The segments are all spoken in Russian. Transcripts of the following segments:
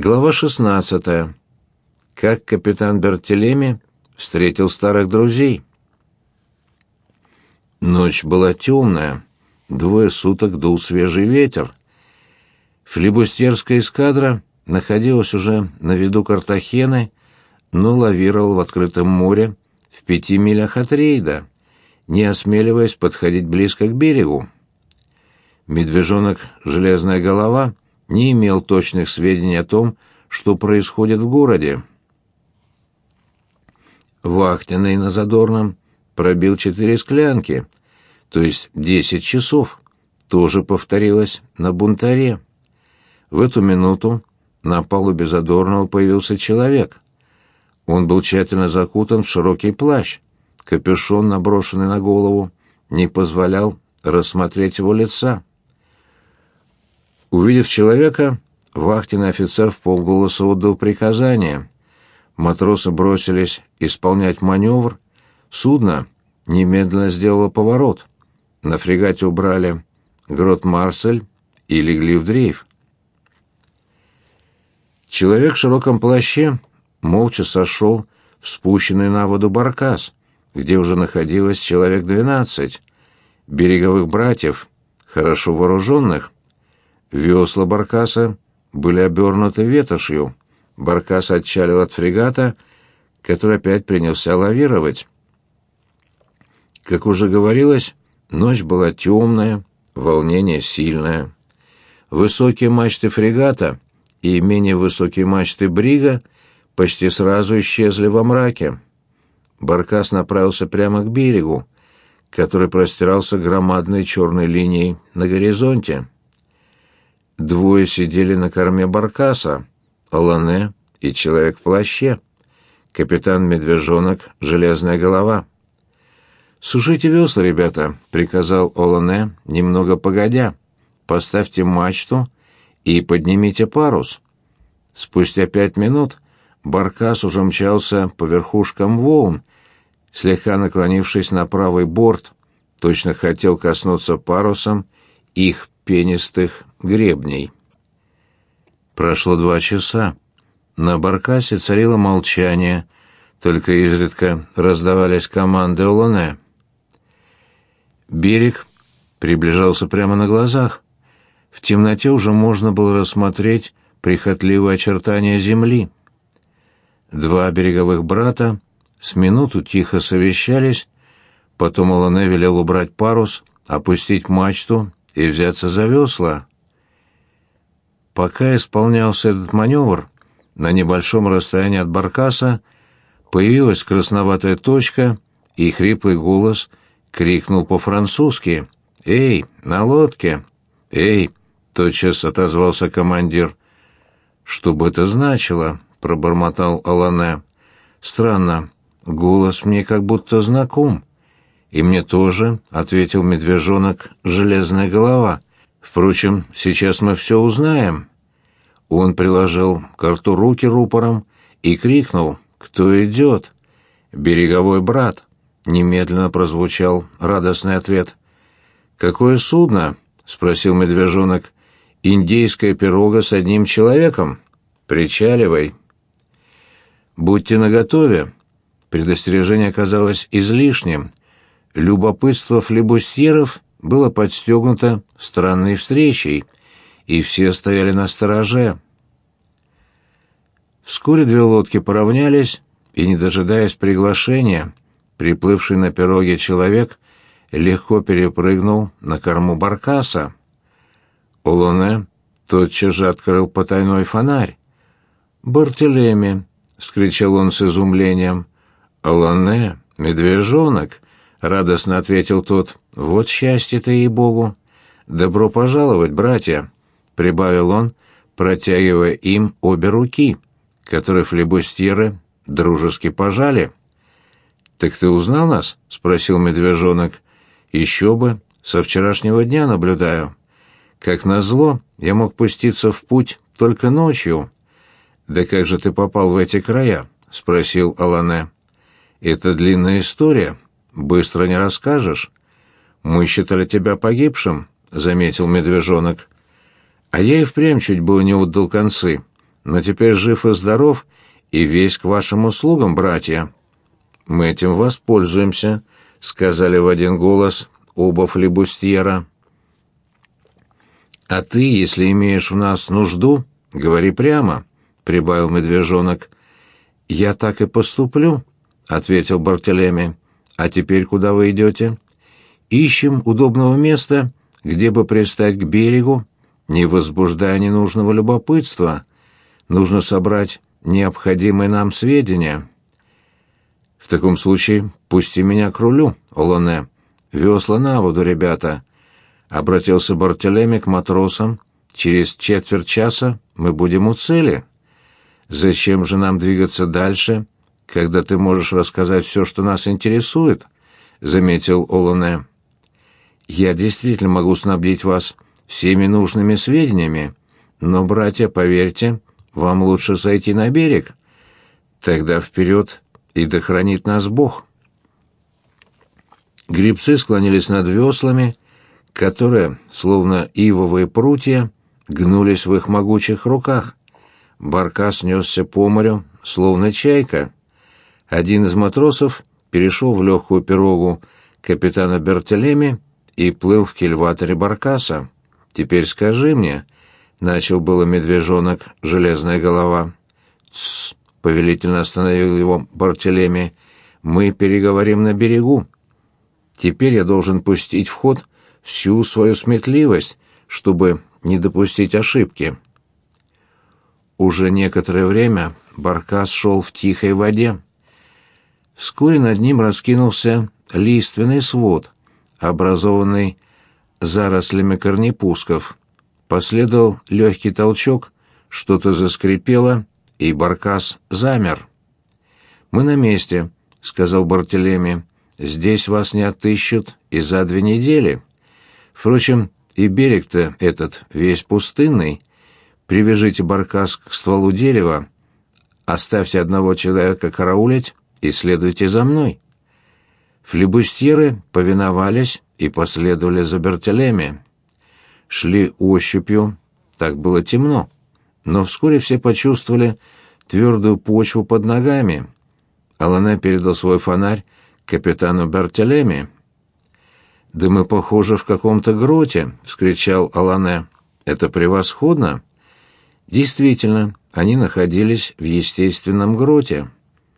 Глава 16. Как капитан Бертелеми встретил старых друзей. Ночь была темная, 2 суток дул свежий ветер. Флибустьерская эскадра находилась уже на виду Картахены, но лавировал в открытом море в 5 милях от рейда, не осмеливаясь подходить близко к берегу. Медвежонок «Железная голова» не имел точных сведений о том, что происходит в городе. Вахтенный на Задорном пробил 4 склянки, то есть 10 часов. Тоже повторилось на Бунтаре. В эту минуту на палубе Задорнова появился человек. Он был тщательно закутан в широкий плащ. Капюшон, наброшенный на голову, не позволял рассмотреть его лица. Увидев человека, вахтенный офицер вполголоса отдал приказание. Матросы бросились исполнять маневр. Судно немедленно сделало поворот. На фрегате убрали грот-марсель и легли в дрейф. Человек в широком плаще молча сошел в спущенный на воду баркас, где уже находилось человек 12 береговых братьев, хорошо вооруженных. Весла баркаса были обернуты ветошью. Баркас отчалил от фрегата, который опять принялся лавировать. Как уже говорилось, ночь была темная, волнение сильное. Высокие мачты фрегата и менее высокие мачты брига почти сразу исчезли во мраке. Баркас направился прямо к берегу, который простирался громадной черной линией на горизонте. 2 сидели на корме баркаса, Олане и человек в плаще, капитан-медвежонок «Железная голова». «Сушите весла, ребята», — приказал Олане, немного погодя. «Поставьте мачту и поднимите парус». Спустя 5 минут баркас уже мчался по верхушкам волн, слегка наклонившись на правый борт, точно хотел коснуться парусом их пенистых гребней. Прошло 2 часа. На баркасе царило молчание, только изредка раздавались команды Олане. Берег приближался прямо на глазах. В темноте уже можно было рассмотреть прихотливые очертания земли. 2 береговых брата с минуту тихо совещались, потом Олане велел убрать парус, опустить мачту и взяться за весла. Пока исполнялся этот маневр, на небольшом расстоянии от баркаса появилась красноватая точка, и хриплый голос крикнул по-французски: «Эй, на лодке!» «Эй!» — тотчас отозвался командир. «Что бы это значило?» — пробормотал Олане. «Странно, голос мне как будто знаком». «И мне тоже», — ответил медвежонок «Железная голова». «Впрочем, сейчас мы все узнаем». Он приложил к рту руки рупором и крикнул: «Кто идет?» «Береговой брат», — немедленно прозвучал радостный ответ. «Какое судно?» — спросил медвежонок. «Индейская пирога с одним человеком. Причаливай». «Будьте наготове». Предостережение оказалось излишним. Любопытство флибустьеров было подстегнуто странной встречей, и все стояли настороже. Вскоре 2 лодки поравнялись, и, не дожидаясь приглашения, приплывший на пироге человек легко перепрыгнул на корму баркаса. Олане тотчас же открыл потайной фонарь. «Бертелеми!» — вскричал он с изумлением. «Олане, медвежонок!» — радостно ответил тот. «Вот счастье-то, ей-богу! Добро пожаловать, братья!» — прибавил он, протягивая им обе руки, которые флибустьеры дружески пожали. «Так ты узнал нас?» — спросил медвежонок. «Еще бы, со вчерашнего дня наблюдаю. Как назло, я мог пуститься в путь только ночью». «Да как же ты попал в эти края?» — спросил Олане. «Это длинная история. Быстро не расскажешь. Мы считали тебя погибшим», — заметил медвежонок. «А я и впрямь чуть было не отдал концы. но теперь жив и здоров, и весь к вашим услугам, братья». «Мы этим воспользуемся», — сказали в один голос оба флибустьера. «А ты, если имеешь в нас нужду, говори прямо», — прибавил медвежонок. «Я так и поступлю», — ответил Бартелеми. «А теперь куда вы идете?» «Ищем удобного места, где бы пристать к берегу, не возбуждая ненужного любопытства. Нужно собрать необходимые нам сведения». «В таком случае пусти меня к рулю, Олоне. Весла на воду, ребята», — обратился Бартелеми к матросам. «Через четверть часа мы будем у цели. Зачем же нам двигаться дальше, когда ты можешь рассказать все, что нас интересует?» — заметил Олоне. «Я действительно могу снабдить вас всеми нужными сведениями, но, братья, поверьте, вам лучше сойти на берег. Тогда вперед, и да хранит нас Бог». Гребцы склонились над веслами, которые, словно ивовые прутья, гнулись в их могучих руках. Баркас несся по морю, словно чайка. Один из матросов перешел в легкую пирогу капитана Бертелеми и плыл в кильваторе баркаса. «Теперь скажи мне», — начал было медвежонок, железная голова. «Тссс», — повелительно остановил его Бартелеми, — «мы переговорим на берегу. Теперь я должен пустить в ход всю свою сметливость, чтобы не допустить ошибки». Уже некоторое время баркас шел в тихой воде. Вскоре над ним раскинулся лиственный свод, образованный зарослями корнепусков. Последовал легкий толчок, что-то заскрипело, и баркас замер. «Мы на месте», — сказал Бартелеми. «Здесь вас не отыщут и за 2 недели. Впрочем, и берег-то этот весь пустынный. Привяжите баркас к стволу дерева, оставьте одного человека караулить и следуйте за мной». Флибустьеры повиновались и последовали за Бертелеми. Шли ощупью, так было темно, но вскоре все почувствовали твердую почву под ногами. Олоне передал свой фонарь капитану Бертелеми. «Да мы, похоже, в каком-то гроте!» — вскричал Олоне. «Это превосходно!» Действительно, они находились в естественном гроте.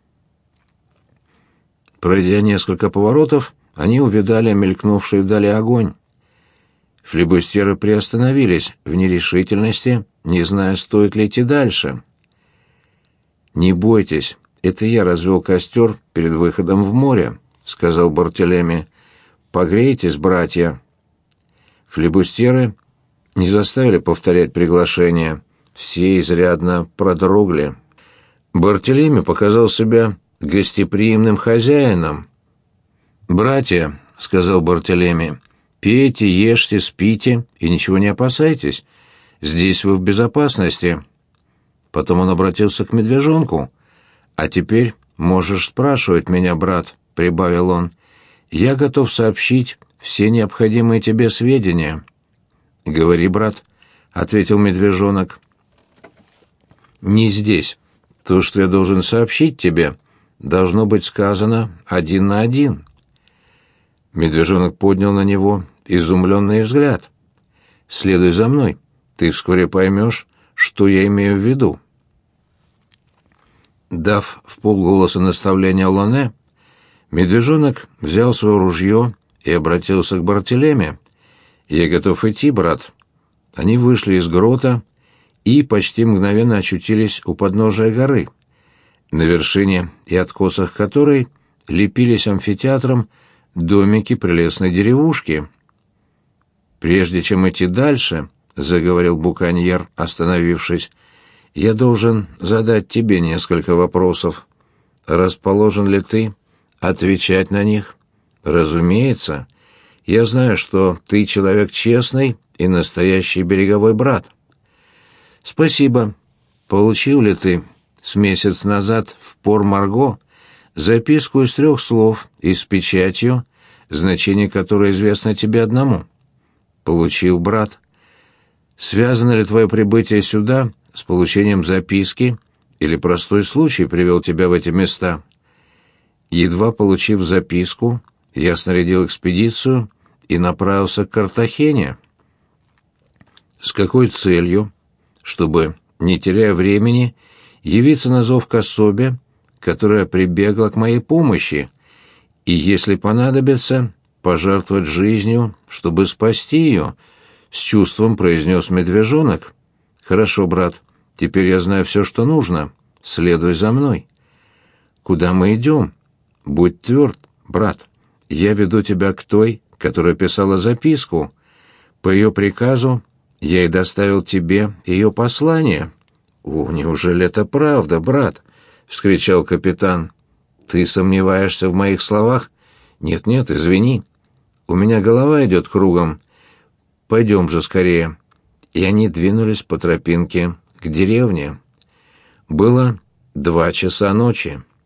Пройдя несколько поворотов, они увидали мелькнувший вдали огонь. Флибустьеры приостановились в нерешительности, не зная, стоит ли идти дальше. «Не бойтесь, это я развел костер перед выходом в море», — сказал Бартелеми. «Погрейтесь, братья». Флибустьеры не заставили повторять приглашение. Все изрядно продрогли. Бартелеми показал себя гостеприимным хозяином. «Братья», — сказал Бартелеми, — «пейте, ешьте, спите и ничего не опасайтесь. Здесь вы в безопасности». Потом он обратился к медвежонку. «А теперь можешь спрашивать меня, брат», — прибавил он. «Я готов сообщить все необходимые тебе сведения». «Говори, брат», — ответил медвежонок. «Не здесь. То, что я должен сообщить тебе, должно быть сказано 1 на 1». Медвежонок поднял на него изумленный взгляд. «Следуй за мной. Ты вскоре поймешь, что я имею в виду». Дав вполголоса наставление Олоне, медвежонок взял свое ружье и обратился к Бартелеми. «Я готов идти, брат». Они вышли из грота и почти мгновенно очутились у подножия горы, на вершине и откосах которой лепились амфитеатром домики прелестной деревушки. «Прежде чем идти дальше», — заговорил буконьер, остановившись, — «я должен задать тебе несколько вопросов. Расположен ли ты отвечать на них?» «Разумеется. Я знаю, что ты человек честный и настоящий береговой брат». «Спасибо. Получил ли ты с месяц назад в Пор-Марго записку из 3 слов и с печатью, значение которой известно тебе одному?» «Получил, брат. Связано ли твое прибытие сюда с получением записки или простой случай привел тебя в эти места?» Едва получив записку, я снарядил экспедицию и направился к Картахене. «С какой целью?» «Чтобы, не теряя времени, явиться на зов к особе, которая прибегла к моей помощи, и, если понадобится, пожертвовать жизнью, чтобы спасти ее», — с чувством произнес медвежонок. «Хорошо, брат, теперь я знаю все, что нужно. Следуй за мной». «Куда мы идем?» «Будь тверд, брат. Я веду тебя к той, которая писала записку. По ее приказу я и доставил тебе ее послание». «О, неужели это правда, брат?» — вскричал капитан. «Ты сомневаешься в моих словах?» «Нет-нет, извини. У меня голова идет кругом. Пойдем же скорее». И они двинулись по тропинке к деревне. Было 2 часа ночи.